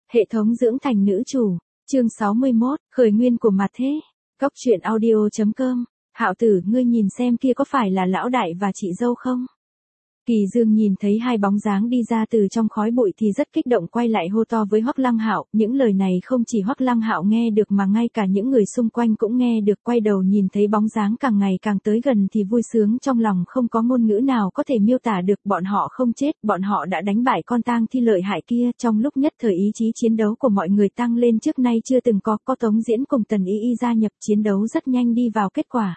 Hệ thống dưỡng thành nữ chủ, chương 61, khởi nguyên của mặt thế. Góc truyện audio.com. Hạo tử, ngươi nhìn xem kia có phải là lão đại và chị dâu không? Kỳ Dương nhìn thấy hai bóng dáng đi ra từ trong khói bụi thì rất kích động, quay lại hô to với Hoắc Lăng Hạo. Những lời này không chỉ Hoắc Lăng Hạo nghe được mà ngay cả những người xung quanh cũng nghe được. Quay đầu nhìn thấy bóng dáng càng ngày càng tới gần thì vui sướng trong lòng không có ngôn ngữ nào có thể miêu tả được. Bọn họ không chết, bọn họ đã đánh bại con tang thi lợi hại kia. Trong lúc nhất thời ý chí chiến đấu của mọi người tăng lên trước nay chưa từng có Tống Diễn cùng Tần Y Y gia nhập chiến đấu rất nhanh đi vào kết quả.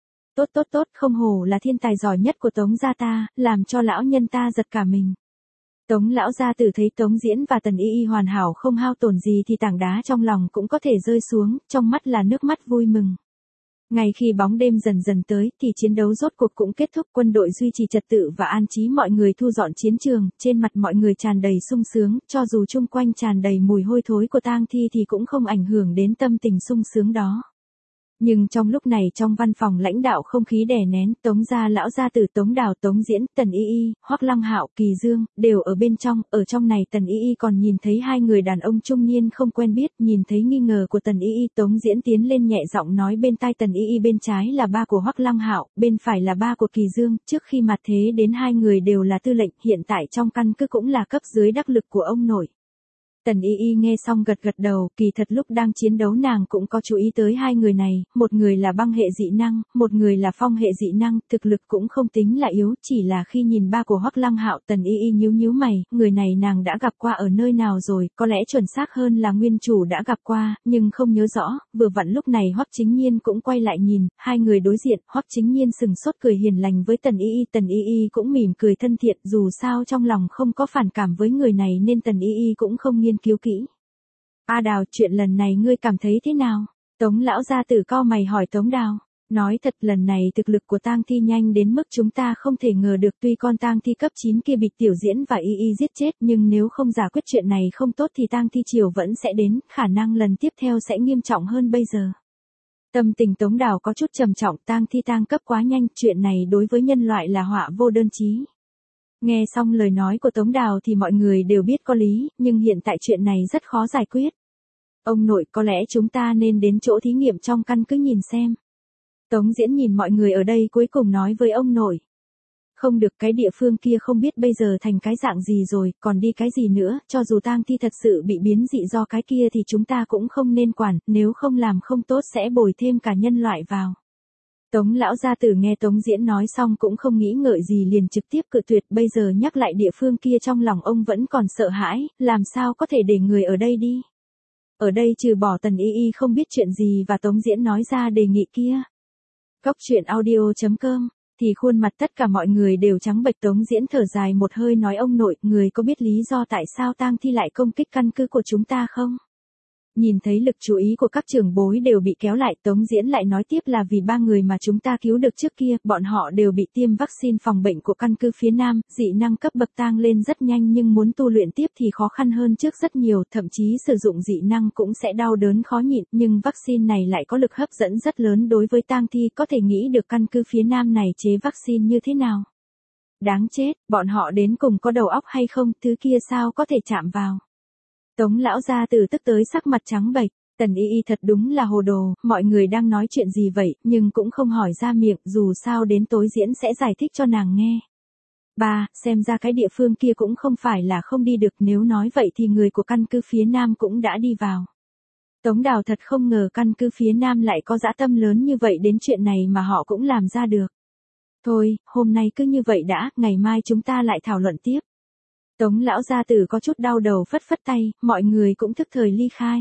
Tốt, không hổ là thiên tài giỏi nhất của Tống gia ta, làm cho lão nhân ta giật cả mình. Tống lão gia tử thấy Tống Diễn và Tần Y Y hoàn hảo không hao tổn gì thì tảng đá trong lòng cũng có thể rơi xuống, trong mắt là nước mắt vui mừng. Ngay khi bóng đêm dần dần tới thì chiến đấu rốt cuộc cũng kết thúc, quân đội duy trì trật tự và an trí mọi người thu dọn chiến trường, trên mặt mọi người tràn đầy sung sướng, cho dù chung quanh tràn đầy mùi hôi thối của tang thi thì cũng không ảnh hưởng đến tâm tình sung sướng đó. Nhưng trong lúc này trong văn phòng lãnh đạo không khí đè nén, Tống gia lão gia tử Tống Đào, Tống Diễn, Tần Y Y, Hoắc Lăng Hạo, Kỳ Dương, đều ở bên trong. Ở trong này Tần Y Y còn nhìn thấy hai người đàn ông trung niên không quen biết. Nhìn thấy nghi ngờ của Tần Y Y, Tống Diễn tiến lên nhẹ giọng nói bên tai Tần Y Y, bên trái là ba của Hoắc Lăng Hạo, bên phải là ba của Kỳ Dương. Trước khi mặt thế đến hai người đều là tư lệnh, hiện tại trong căn cứ cũng là cấp dưới đắc lực của ông nội. Tần Y Y nghe xong gật đầu, kỳ thật lúc đang chiến đấu nàng cũng có chú ý tới hai người này, một người là băng hệ dị năng, một người là phong hệ dị năng, thực lực cũng không tính là yếu, chỉ là khi nhìn ba của Hoắc Lăng Hạo, Tần Y Y nhíu mày, người này nàng đã gặp qua ở nơi nào rồi, có lẽ chuẩn xác hơn là nguyên chủ đã gặp qua, nhưng không nhớ rõ. Vừa vặn lúc này Hoắc Chính Nhiên cũng quay lại nhìn, hai người đối diện, Hoắc Chính Nhiên sừng sốt cười hiền lành với Tần Y Y, Tần Y Y cũng mỉm cười thân thiện, dù sao trong lòng không có phản cảm với người này nên Tần Y Y cũng không nghiên cứu kỹ. A Đào, chuyện lần này ngươi cảm thấy thế nào? Tống lão gia tử cau mày hỏi Tống Đào. Nói thật, lần này thực lực của tang thi nhanh đến mức chúng ta không thể ngờ được, tuy con tang thi cấp 9 kia bị Tiểu Diễn và Y Y giết chết, nhưng nếu không giải quyết chuyện này không tốt thì tang thi triều vẫn sẽ đến, khả năng lần tiếp theo sẽ nghiêm trọng hơn bây giờ. Tâm tình Tống Đào có chút trầm trọng, tang thi tăng cấp quá nhanh, chuyện này đối với nhân loại là họa vô đơn chí. Nghe xong lời nói của Tống Đào thì mọi người đều biết có lý, nhưng hiện tại chuyện này rất khó giải quyết. Ông nội, có lẽ chúng ta nên đến chỗ thí nghiệm trong căn cứ nhìn xem. Tống Diễn nhìn mọi người ở đây cuối cùng nói với ông nội. Không được, cái địa phương kia không biết bây giờ thành cái dạng gì rồi, còn đi cái gì nữa, cho dù tang thi thật sự bị biến dị do cái kia thì chúng ta cũng không nên quản, nếu không làm không tốt sẽ bồi thêm cả nhân loại vào. Tống lão gia tử nghe Tống Diễn nói xong cũng không nghĩ ngợi gì liền trực tiếp cự tuyệt, bây giờ nhắc lại địa phương kia trong lòng ông vẫn còn sợ hãi, làm sao có thể để người ở đây đi. Ở đây trừ bỏ Tần Y Y không biết chuyện gì và Tống Diễn nói ra đề nghị kia. Góc truyện audio.com, thì khuôn mặt tất cả mọi người đều trắng bệch. Tống Diễn thở dài một hơi nói ông nội, người có biết lý do tại sao tang thi lại công kích căn cứ của chúng ta không? Nhìn thấy lực chú ý của các trưởng bối đều bị kéo lại, Tống Diễn lại nói tiếp là vì ba người mà chúng ta cứu được trước kia, bọn họ đều bị tiêm vaccine phòng bệnh của căn cứ phía Nam, dị năng cấp bậc tăng lên rất nhanh nhưng muốn tu luyện tiếp thì khó khăn hơn trước rất nhiều, thậm chí sử dụng dị năng cũng sẽ đau đớn khó nhịn, nhưng vaccine này lại có lực hấp dẫn rất lớn đối với tang thi, có thể nghĩ được căn cứ phía Nam này chế vaccine như thế nào. Đáng chết, bọn họ đến cùng có đầu óc hay không, thứ kia sao có thể chạm vào. Tống lão gia tử tức tới sắc mặt trắng bệch, Tần Y Y thật đúng là hồ đồ, mọi người đang nói chuyện gì vậy, nhưng cũng không hỏi ra miệng, dù sao đến tối Diễn sẽ giải thích cho nàng nghe. Ba, xem ra cái địa phương kia cũng không phải là không đi được, nếu nói vậy thì người của căn cứ phía Nam cũng đã đi vào. Tống Đào thật không ngờ căn cứ phía Nam lại có dã tâm lớn như vậy, đến chuyện này mà họ cũng làm ra được. Thôi, hôm nay cứ như vậy đã, ngày mai chúng ta lại thảo luận tiếp. Tống lão gia tử có chút đau đầu phất tay, mọi người cũng thức thời ly khai.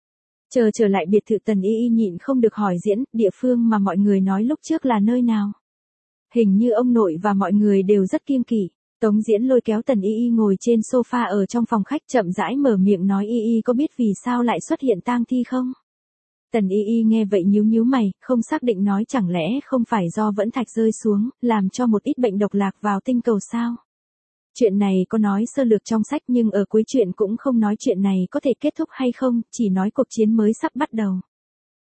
Trở lại biệt thự, Tần Y Y nhịn không được hỏi Diễn, địa phương mà mọi người nói lúc trước là nơi nào? Hình như ông nội và mọi người đều rất kiêng kỵ. Tống Diễn lôi kéo Tần Y Y ngồi trên sofa ở trong phòng khách, chậm rãi mở miệng nói, Y Y có biết vì sao lại xuất hiện tang thi không? Tần Y Y nghe vậy nhíu mày, không xác định nói, chẳng lẽ không phải do vẫn thạch rơi xuống, làm cho một ít bệnh độc lạc vào tinh cầu sao? Chuyện này có nói sơ lược trong sách nhưng ở cuối chuyện cũng không nói chuyện này có thể kết thúc hay không, chỉ nói cuộc chiến mới sắp bắt đầu.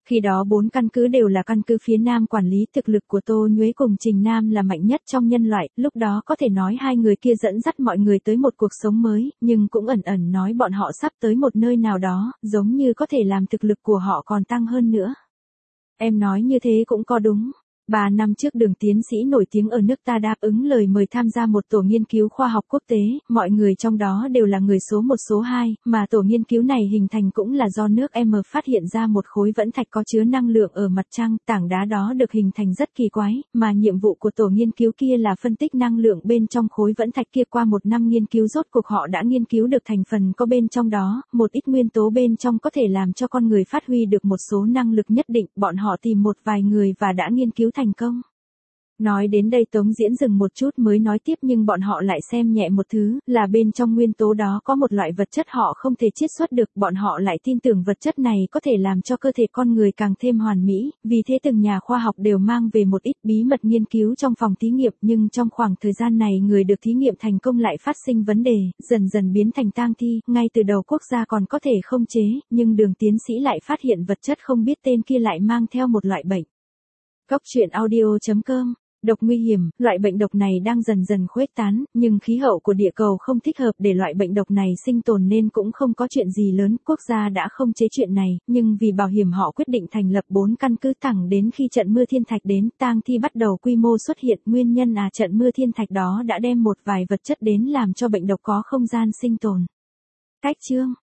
Khi đó 4 căn cứ đều là căn cứ phía Nam quản lý, thực lực của Tô Nhuế cùng Trình Nam là mạnh nhất trong nhân loại, lúc đó có thể nói hai người kia dẫn dắt mọi người tới một cuộc sống mới, nhưng cũng ẩn ẩn nói bọn họ sắp tới một nơi nào đó, giống như có thể làm thực lực của họ còn tăng hơn nữa. Em nói như thế cũng có đúng. 3 năm trước Đường tiến sĩ nổi tiếng ở nước ta đáp ứng lời mời tham gia một tổ nghiên cứu khoa học quốc tế, mọi người trong đó đều là người số 1 số 2, mà tổ nghiên cứu này hình thành cũng là do nước M phát hiện ra một khối vẫn thạch có chứa năng lượng ở mặt trăng, tảng đá đó được hình thành rất kỳ quái, mà nhiệm vụ của tổ nghiên cứu kia là phân tích năng lượng bên trong khối vẫn thạch kia. Qua 1 năm nghiên cứu rốt cuộc họ đã nghiên cứu được thành phần có bên trong đó, một ít nguyên tố bên trong có thể làm cho con người phát huy được một số năng lực nhất định, bọn họ tìm một vài người và đã nghiên cứu thành công. Nói đến đây Tống Diễn dừng một chút mới nói tiếp, nhưng bọn họ lại xem nhẹ một thứ, là bên trong nguyên tố đó có một loại vật chất họ không thể chiết xuất được, bọn họ lại tin tưởng vật chất này có thể làm cho cơ thể con người càng thêm hoàn mỹ, vì thế từng nhà khoa học đều mang về một ít bí mật nghiên cứu trong phòng thí nghiệm, nhưng trong khoảng thời gian này người được thí nghiệm thành công lại phát sinh vấn đề, dần dần biến thành tang thi, ngay từ đầu quốc gia còn có thể không chế, nhưng Đường tiến sĩ lại phát hiện vật chất không biết tên kia lại mang theo một loại bệnh. Góc truyện audio.com. Độc nguy hiểm, loại bệnh độc này đang dần dần khuếch tán, nhưng khí hậu của địa cầu không thích hợp để loại bệnh độc này sinh tồn nên cũng không có chuyện gì lớn, quốc gia đã không chế chuyện này, nhưng vì bảo hiểm họ quyết định thành lập 4 căn cứ. Thẳng đến khi trận mưa thiên thạch đến, tang thi bắt đầu quy mô xuất hiện, nguyên nhân trận mưa thiên thạch đó đã đem một vài vật chất đến làm cho bệnh độc có không gian sinh tồn. Cách chương